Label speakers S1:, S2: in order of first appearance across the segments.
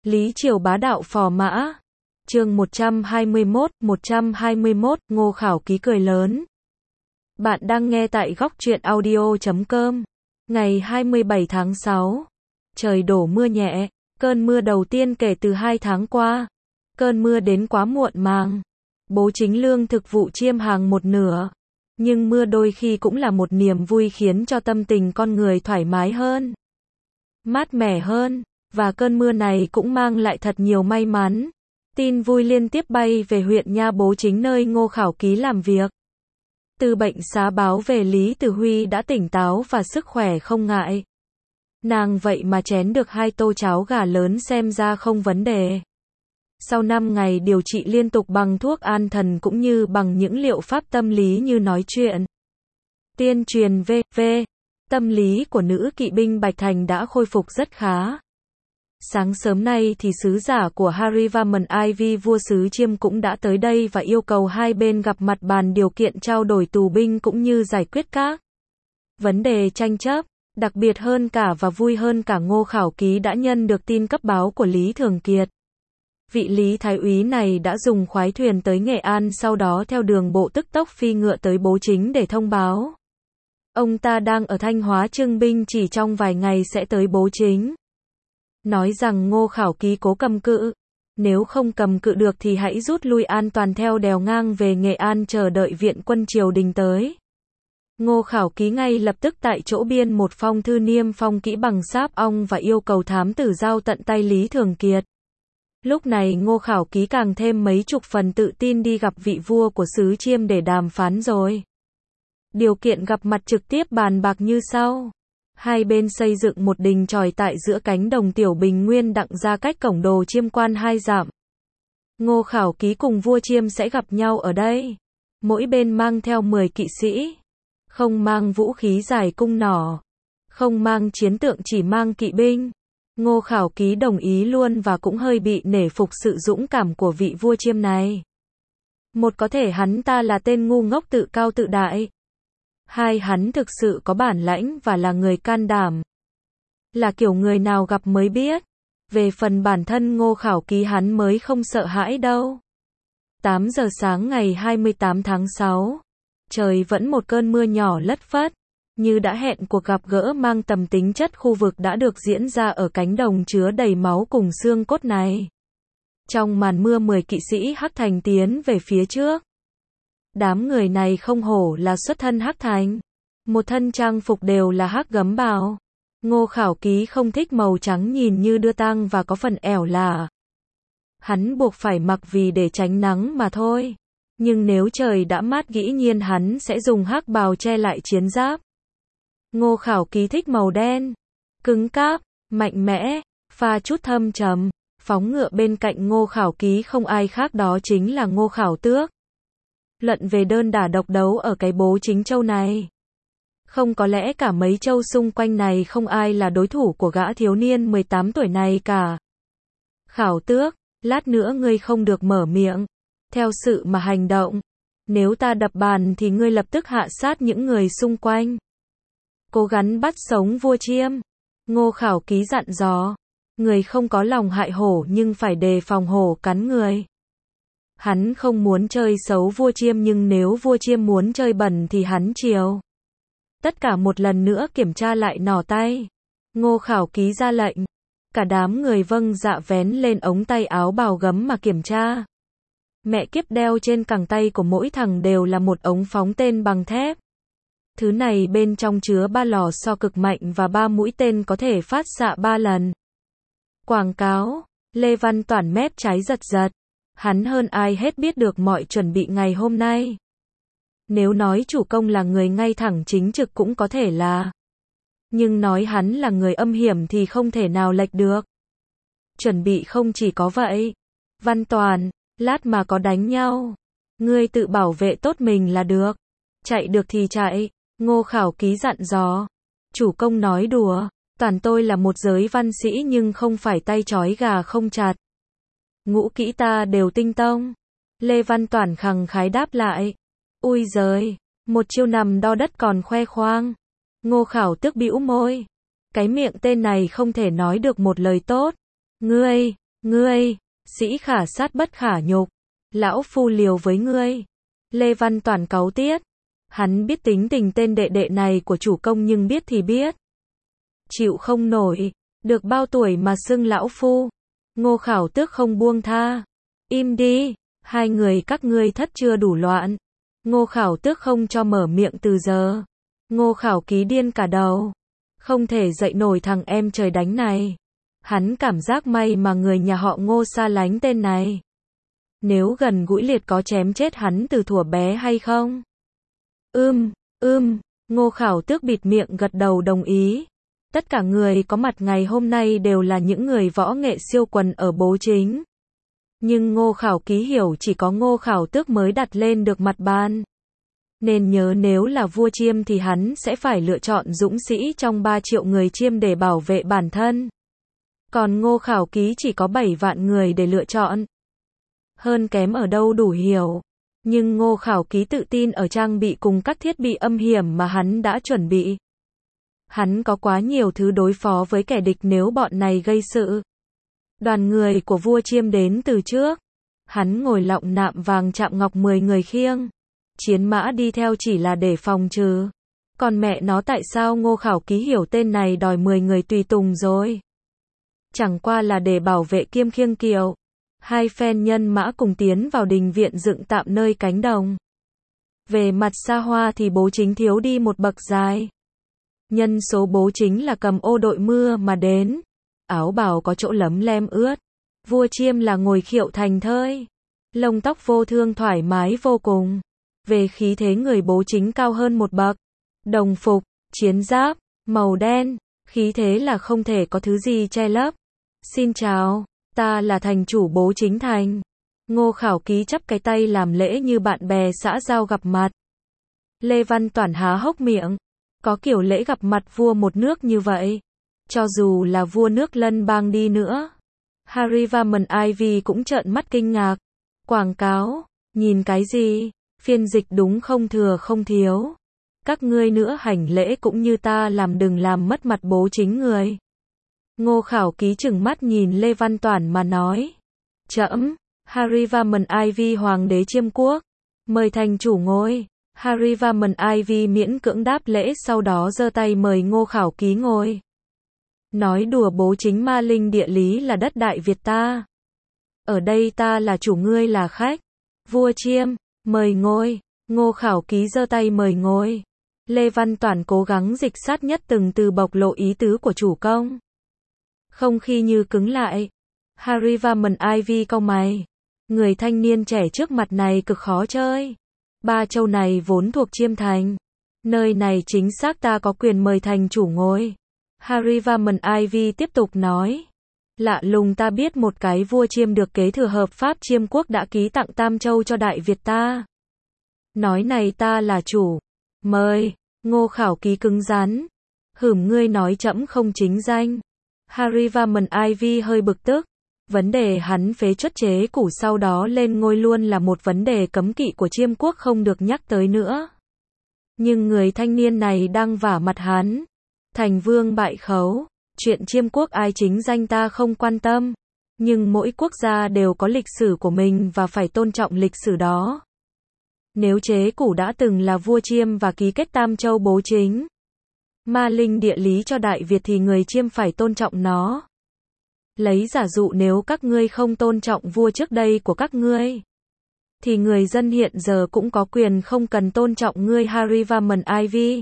S1: Lý Triều bá đạo phò mã. Chương 121, Ngô Khảo Ký cười lớn. Bạn đang nghe tại góc truyện audio.com. Ngày 27 tháng 6. Trời đổ mưa nhẹ, cơn mưa đầu tiên kể từ 2 tháng qua. Cơn mưa đến quá muộn màng. Bố Chính lương thực vụ chiêm hàng một nửa. Nhưng mưa đôi khi cũng là một niềm vui khiến cho tâm tình con người thoải mái hơn, mát mẻ hơn. Và cơn mưa này cũng mang lại thật nhiều may mắn. Tin vui liên tiếp bay về huyện Nha Bố Chính nơi Ngô Khảo Ký làm việc. Từ bệnh xá báo về Lý Tử Huy đã tỉnh táo và sức khỏe không ngại. Nàng vậy mà chén được 2 tô cháo gà lớn xem ra không vấn đề. Sau 5 ngày điều trị liên tục bằng thuốc an thần cũng như bằng những liệu pháp tâm lý như nói chuyện, tuyên truyền v.v. Tâm lý của nữ kỵ binh Bạch Thành đã khôi phục rất khá. Sáng sớm nay thì sứ giả của Harivarman Ivy vua xứ Chiêm cũng đã tới đây và yêu cầu hai bên gặp mặt bàn điều kiện trao đổi tù binh cũng như giải quyết các vấn đề tranh chấp. Đặc biệt hơn cả và vui hơn cả, Ngô Khảo Ký đã nhận được tin cấp báo của Lý Thường Kiệt. Vị Lý Thái úy này đã dùng khoái thuyền tới Nghệ An, sau đó theo đường bộ tức tốc phi ngựa tới Bố Chính để thông báo. Ông ta đang ở Thanh Hóa trưng binh, chỉ trong vài ngày sẽ tới Bố Chính. Nói rằng Ngô Khảo Ký cố cầm cự. Nếu không cầm cự được thì hãy rút lui an toàn theo đèo ngang về Nghệ An chờ đợi viện quân triều đình tới. Ngô Khảo Ký ngay lập tức tại chỗ biên một phong thư niêm phong kỹ bằng sáp ong và yêu cầu thám tử giao tận tay Lý Thường Kiệt. Lúc này Ngô Khảo Ký càng thêm mấy chục phần tự tin đi gặp vị vua của xứ Chiêm để đàm phán rồi. Điều kiện gặp mặt trực tiếp bàn bạc như sau. Hai bên xây dựng một đình chòi tại giữa cánh đồng Tiểu Bình Nguyên đặng ra cách cổng đồ Chiêm quan 2 dặm. Ngô Khảo Ký cùng vua Chiêm sẽ gặp nhau ở đây. Mỗi bên mang theo 10 kỵ sĩ. Không mang vũ khí dài cung nỏ. Không mang chiến tượng, chỉ mang kỵ binh. Ngô Khảo Ký đồng ý luôn và cũng hơi bị nể phục sự dũng cảm của vị vua Chiêm này. Một, có thể hắn ta là tên ngu ngốc tự cao tự đại. 2, hắn thực sự có bản lãnh và là người can đảm. Là kiểu người nào gặp mới biết. Về phần bản thân Ngô Khảo Ký hắn mới không sợ hãi đâu. 8 giờ sáng ngày 28 tháng 6. Trời vẫn một cơn mưa nhỏ lất phất. Như đã hẹn, cuộc gặp gỡ mang tầm tính chất khu vực đã được diễn ra ở cánh đồng chứa đầy máu cùng xương cốt này. Trong màn mưa 10 kỵ sĩ Hắc Thành tiến về phía trước. Đám người này không hổ là xuất thân Hắc Thành. Một thân trang phục đều là hắc gấm bào. Ngô Khảo Ký không thích màu trắng nhìn như đưa tang và có phần ẻo lả. Hắn buộc phải mặc vì để tránh nắng mà thôi. Nhưng nếu trời đã mát dĩ nhiên hắn sẽ dùng hắc bào che lại chiến giáp. Ngô Khảo Ký thích màu đen, cứng cáp, mạnh mẽ, pha chút thâm trầm. Phóng ngựa bên cạnh Ngô Khảo Ký không ai khác, đó chính là Ngô Khảo Tước. Luận về đơn đả độc đấu ở cái Bố Chính châu này, không có lẽ cả mấy châu xung quanh này không ai là đối thủ của gã thiếu niên 18 tuổi này cả. Khảo Tước, lát nữa ngươi không được mở miệng, theo sự mà hành động. Nếu ta đập bàn thì ngươi lập tức hạ sát những người xung quanh. Cố gắng bắt sống vua Chiêm. Ngô Khảo Ký dặn dò. Người không có lòng hại hổ nhưng phải đề phòng hổ cắn người. Hắn không muốn chơi xấu vua Chiêm, nhưng nếu vua Chiêm muốn chơi bẩn thì hắn chiều. Tất cả một lần nữa kiểm tra lại nỏ tay. Ngô Khảo Ký ra lệnh. Cả đám người vâng dạ vén lên ống tay áo bào gấm mà kiểm tra. Mẹ kiếp, đeo trên cẳng tay của mỗi thằng đều là một ống phóng tên bằng thép. Thứ này bên trong chứa 3 lò xo cực mạnh và 3 mũi tên có thể phát xạ 3 lần. Quảng cáo. Lê Văn Toản mép trái giật giật. Hắn hơn ai hết biết được mọi chuẩn bị ngày hôm nay. Nếu nói chủ công là người ngay thẳng chính trực cũng có thể là. Nhưng nói hắn là người âm hiểm thì không thể nào lệch được. Chuẩn bị không chỉ có vậy. Văn Toàn, lát mà có đánh nhau, ngươi tự bảo vệ tốt mình là được. Chạy được thì chạy. Ngô Khảo Ký dặn dò. Chủ công nói đùa. Toàn tôi là một giới văn sĩ nhưng không phải tay trói gà không chặt. Ngũ kỹ ta đều tinh tông. Lê Văn Toản khằng khái đáp lại. Ui giời, một chiêu nằm đo đất còn khoe khoang. Ngô Khảo Tước bĩu môi. Cái miệng tên này không thể nói được một lời tốt. Ngươi, Ngươi, sĩ khả sát bất khả nhục. Lão phu liều với ngươi. Lê Văn Toản cáu tiết. Hắn biết tính tình tên đệ đệ này của chủ công nhưng biết thì biết. Chịu không nổi. Được bao tuổi mà xưng lão phu. Ngô Khảo Tước không buông tha. Im đi. Hai người các ngươi thất chưa đủ loạn. Ngô Khảo Tước không cho mở miệng từ giờ. Ngô Khảo Ký điên cả đầu. Không thể dậy nổi thằng em trời đánh này. Hắn cảm giác may mà người nhà họ Ngô xa lánh tên này. Nếu gần gũi liệt có chém chết hắn từ thuở bé hay không? Ngô Khảo Tước bịt miệng gật đầu đồng ý. Tất cả người có mặt ngày hôm nay đều là những người võ nghệ siêu quần ở Bố Chính. Nhưng Ngô Khảo Ký hiểu chỉ có Ngô Khảo Tước mới đặt lên được mặt bàn. Nên nhớ nếu là vua Chiêm thì hắn sẽ phải lựa chọn dũng sĩ trong 3 triệu người Chiêm để bảo vệ bản thân. Còn Ngô Khảo Ký chỉ có 7 vạn người để lựa chọn. Hơn kém ở đâu đủ hiểu. Nhưng Ngô Khảo Ký tự tin ở trang bị cùng các thiết bị âm hiểm mà hắn đã chuẩn bị. Hắn có quá nhiều thứ đối phó với kẻ địch nếu bọn này gây sự. Đoàn người của vua Chiêm đến từ trước. Hắn ngồi lọng nạm vàng chạm ngọc 10 người khiêng. Chiến mã đi theo chỉ là để phòng trừ. Còn mẹ nó tại sao Ngô Khảo Ký hiểu tên này đòi 10 người tùy tùng rồi? Chẳng qua là để bảo vệ kiêm khiêng kiệu. Hai phen nhân mã cùng tiến vào đình viện dựng tạm nơi cánh đồng. Về mặt xa hoa thì Bố Chính thiếu đi một bậc dài. Nhân số Bố Chính là cầm ô đội mưa mà đến. Áo bào có chỗ lấm lem ướt. Vua Chiêm là ngồi khiệu thành thơi. Lông tóc vô thương thoải mái vô cùng. Về khí thế người Bố Chính cao hơn một bậc. Đồng phục, chiến giáp, màu đen. Khí thế là không thể có thứ gì che lấp. Xin chào, ta là thành chủ Bố Chính thành. Ngô Khảo Ký chắp cái tay làm lễ như bạn bè xã giao gặp mặt. Lê Văn Toản há hốc miệng. Có kiểu lễ gặp mặt vua một nước như vậy. Cho dù là vua nước Lân Bang đi nữa. Harry và Mần Ivy cũng trợn mắt kinh ngạc. Quảng cáo, nhìn cái gì? Phiên dịch đúng không thừa không thiếu. Các ngươi nữa hành lễ cũng như ta làm đừng làm mất mặt Bố Chính người. Ngô Khảo Ký chừng mắt nhìn Lê Văn Toản mà nói. Trẫm, Harry và Mần Ivy hoàng đế Chiêm quốc. Mời thành chủ ngồi. Harry và Mần Ivy miễn cưỡng đáp lễ sau đó giơ tay mời Ngô Khảo Ký ngồi. Nói đùa Bố Chính ma linh địa lý là đất Đại Việt ta. Ở đây ta là chủ ngươi là khách. Vua Chiêm, mời ngồi. Ngô Khảo Ký giơ tay mời ngồi. Lê Văn Toản cố gắng dịch sát nhất từng từ bộc lộ ý tứ của chủ công. Không khí như cứng lại. Harry và Mần Ivy cau mày. Người thanh niên trẻ trước mặt này cực khó chơi. 3 châu này vốn thuộc Chiêm thành. Nơi này chính xác ta có quyền mời thành chủ ngồi. Harry và Mần Ivy tiếp tục nói. Lạ lùng ta biết một cái vua Chiêm được kế thừa hợp pháp Chiêm quốc đã ký tặng Tam Châu cho Đại Việt ta. Nói này ta là chủ. Mời. Ngô Khảo Ký cứng rắn. Ngươi nói trẫm không chính danh. Harry và Mần Ivy hơi bực tức. Vấn đề hắn phế truất chế cũ sau đó lên ngôi luôn là một vấn đề cấm kỵ của Chiêm quốc không được nhắc tới nữa. Nhưng người thanh niên này đang vả mặt hắn. Thành vương bại khấu. Chuyện Chiêm quốc ai chính danh ta không quan tâm. Nhưng mỗi quốc gia đều có lịch sử của mình và phải tôn trọng lịch sử đó. Nếu chế cũ đã từng là vua Chiêm và ký kết Tam Châu Bố Chính. Ma linh địa lý cho Đại Việt thì người Chiêm phải tôn trọng nó. Lấy giả dụ nếu các ngươi không tôn trọng vua trước đây của các ngươi. Thì người dân hiện giờ cũng có quyền không cần tôn trọng ngươi Harry và Mần Ivy.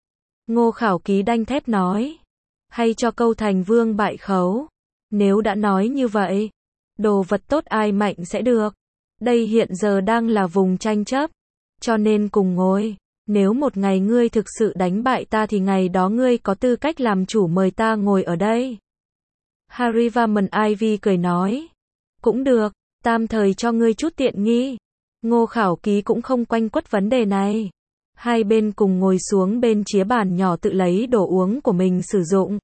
S1: Ngô Khảo Ký đanh thép nói. Hay cho câu thành vương bại khấu. Nếu đã nói như vậy. Đồ vật tốt ai mạnh sẽ được. Đây hiện giờ đang là vùng tranh chấp. Cho nên cùng ngồi. Nếu một ngày ngươi thực sự đánh bại ta thì ngày đó ngươi có tư cách làm chủ mời ta ngồi ở đây. Harry và Mần Ivy cười nói. Cũng được, tạm thời cho ngươi chút tiện nghi. Ngô Khảo Ký cũng không quanh quất vấn đề này. Hai bên cùng ngồi xuống bên chĩa bàn nhỏ tự lấy đồ uống của mình sử dụng.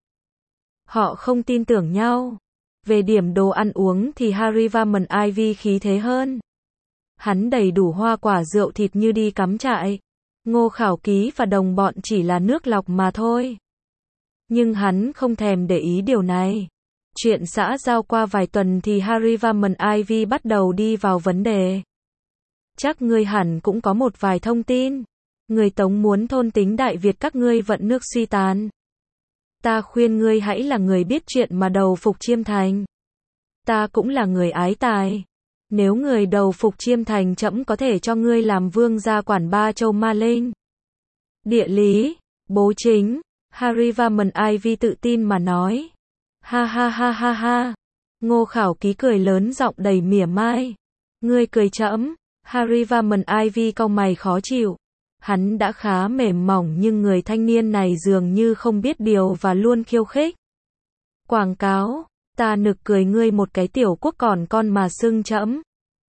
S1: Họ không tin tưởng nhau. Về điểm đồ ăn uống thì Harry và Mần Ivy khí thế hơn. Hắn đầy đủ hoa quả rượu thịt như đi cắm trại. Ngô Khảo Ký và đồng bọn chỉ là nước lọc mà thôi. Nhưng hắn không thèm để ý điều này. Chuyện xã giao qua vài tuần thì Harry và Mần Ivy bắt đầu đi vào vấn đề. Chắc ngươi hẳn cũng có một vài thông tin. Người Tống muốn thôn tính Đại Việt các ngươi vận nước suy tàn. Ta khuyên ngươi hãy là người biết chuyện mà đầu phục Chiêm Thành. Ta cũng là người ái tài. Nếu người đầu phục Chiêm Thành trẫm có thể cho ngươi làm vương gia quản ba châu Ma Linh. Địa lý, bố chính, Harry và Mần Ivy tự tin mà nói. Ha ha ha ha ha. Ngô Khảo Ký cười lớn giọng đầy mỉa mai. Ngươi cười trẫm. Harry và Mần Ivy cau mày khó chịu. Hắn đã khá mềm mỏng nhưng người thanh niên này dường như không biết điều và luôn khiêu khích. Quảng cáo, ta nực cười ngươi một cái tiểu quốc còn con mà xưng trẫm.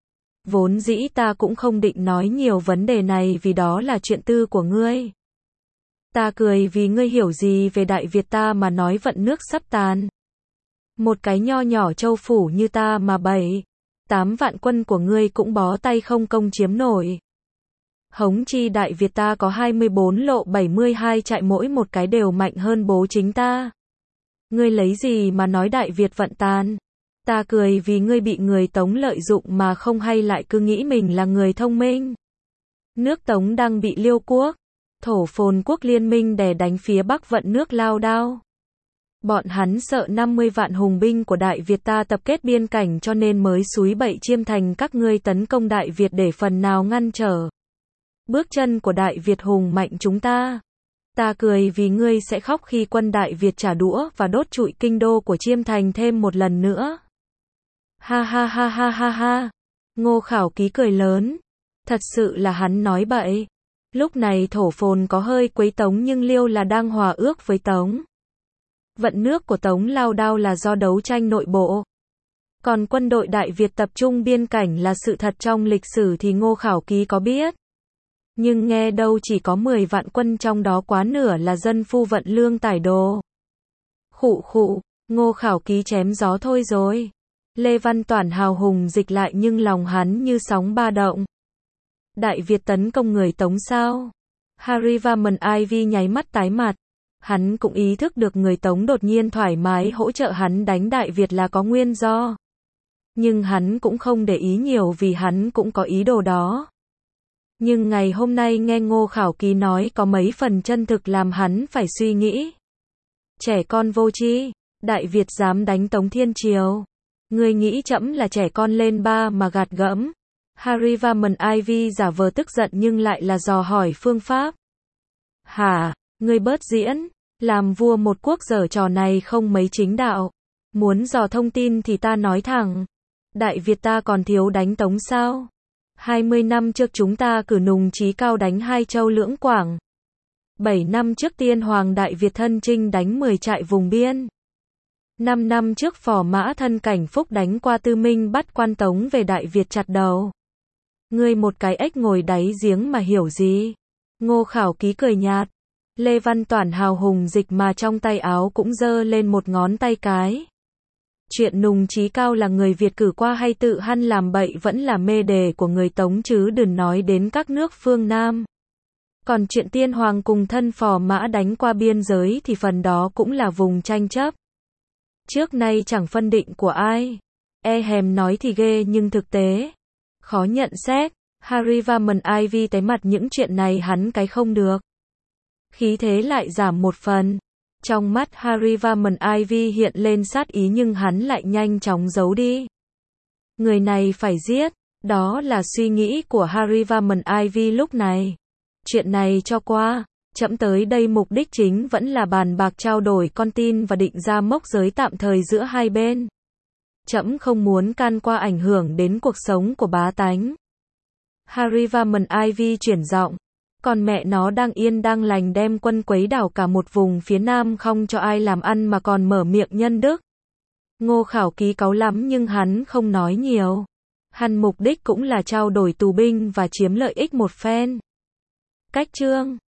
S1: Vốn dĩ ta cũng không định nói nhiều vấn đề này vì đó là chuyện tư của ngươi. Ta cười vì ngươi hiểu gì về Đại Việt ta mà nói vận nước sắp tàn. Một cái nho nhỏ châu phủ như ta mà 7-8 vạn quân của ngươi cũng bó tay không công chiếm nổi. Hống chi Đại Việt ta có 24 lộ 72 trại mỗi một cái đều mạnh hơn bố chính ta. Ngươi lấy gì mà nói Đại Việt vận tàn? Ta cười vì ngươi bị người Tống lợi dụng mà không hay lại cứ nghĩ mình là người thông minh. Nước Tống đang bị Liêu quốc, Thổ Phồn quốc liên minh đè đánh phía Bắc vận nước lao đao. Bọn hắn sợ 50 vạn hùng binh của Đại Việt ta tập kết biên cảnh cho nên mới xúi bậy Chiêm Thành các ngươi tấn công Đại Việt để phần nào ngăn trở bước chân của Đại Việt hùng mạnh chúng ta. Ta cười vì ngươi sẽ khóc khi quân Đại Việt trả đũa và đốt trụi kinh đô của Chiêm Thành thêm một lần nữa. Ha ha ha ha ha ha. Ngô Khảo Ký cười lớn. Thật sự là hắn nói bậy. Lúc này Thổ Phồn có hơi quấy Tống nhưng Liêu là đang hòa ước với Tống. Vận nước của Tống lao đao là do đấu tranh nội bộ. Còn quân đội Đại Việt tập trung biên cảnh là sự thật trong lịch sử thì Ngô Khảo Ký có biết. Nhưng nghe đâu chỉ có 10 vạn quân trong đó quá nửa là dân phu vận lương tải đồ. Khụ khụ, Ngô Khảo Ký chém gió thôi rồi. Lê Văn Toản hào hùng dịch lại nhưng lòng hắn như sóng ba động. Đại Việt tấn công người Tống sao? Harry và Mần Ivy nháy mắt tái mặt. Hắn cũng ý thức được người Tống đột nhiên thoải mái hỗ trợ hắn đánh Đại Việt là có nguyên do. Nhưng hắn cũng không để ý nhiều vì hắn cũng có ý đồ đó. Nhưng ngày hôm nay nghe Ngô Khảo Ký nói có mấy phần chân thực làm hắn phải suy nghĩ. Trẻ con vô tri, Đại Việt dám đánh Tống Thiên Triều. Ngươi nghĩ trẫm là trẻ con lên ba mà gạt gẫm. Harry và Mần Ivy giả vờ tức giận nhưng lại là dò hỏi phương pháp. Hả, ngươi bớt diễn, làm vua một quốc giở trò này không mấy chính đạo. Muốn dò thông tin thì ta nói thẳng. Đại Việt ta còn thiếu đánh Tống sao? 20 năm trước chúng ta cử Nùng Chí Cao đánh 2 châu Lưỡng Quảng. 7 năm trước Tiên Hoàng Đại Việt thân chinh đánh 10 trại vùng biên. 5 năm trước Phò Mã Thân Cảnh Phúc đánh qua Tư Minh bắt quan Tống về Đại Việt chặt đầu. Ngươi một cái ếch ngồi đáy giếng mà hiểu gì? Ngô Khảo Ký cười nhạt. Lê Văn Toản hào hùng dịch mà trong tay áo cũng giơ lên một ngón tay cái. Chuyện Nùng Chí Cao là người Việt cử qua hay tự hăn làm bậy vẫn là mê đề của người Tống chứ đừng nói đến các nước phương Nam. Còn chuyện Tiên Hoàng cùng thân Phò Mã đánh qua biên giới thì phần đó cũng là vùng tranh chấp. Trước nay chẳng phân định của ai. Hèm nói thì ghê nhưng thực tế khó nhận xét. Harry và Mần Ivy tái mặt những chuyện này hắn cái không được. Khí thế lại giảm một phần. Trong mắt Harry và Mần Ivy hiện lên sát ý nhưng hắn lại nhanh chóng giấu đi. Người này phải giết. Đó là suy nghĩ của Harry và Mần Ivy lúc này. Chuyện này cho qua. Trẫm tới đây mục đích chính vẫn là bàn bạc trao đổi con tin và định ra mốc giới tạm thời giữa hai bên. Trẫm không muốn can qua ảnh hưởng đến cuộc sống của bá tánh. Harry và Mần Ivy chuyển giọng. Còn mẹ nó đang yên đang lành đem quân quấy đảo cả một vùng phía Nam không cho ai làm ăn mà còn mở miệng nhân đức. Ngô Khảo Ký cáu lắm nhưng hắn không nói nhiều. Hắn mục đích cũng là trao đổi tù binh và chiếm lợi ích một phen. Cách chương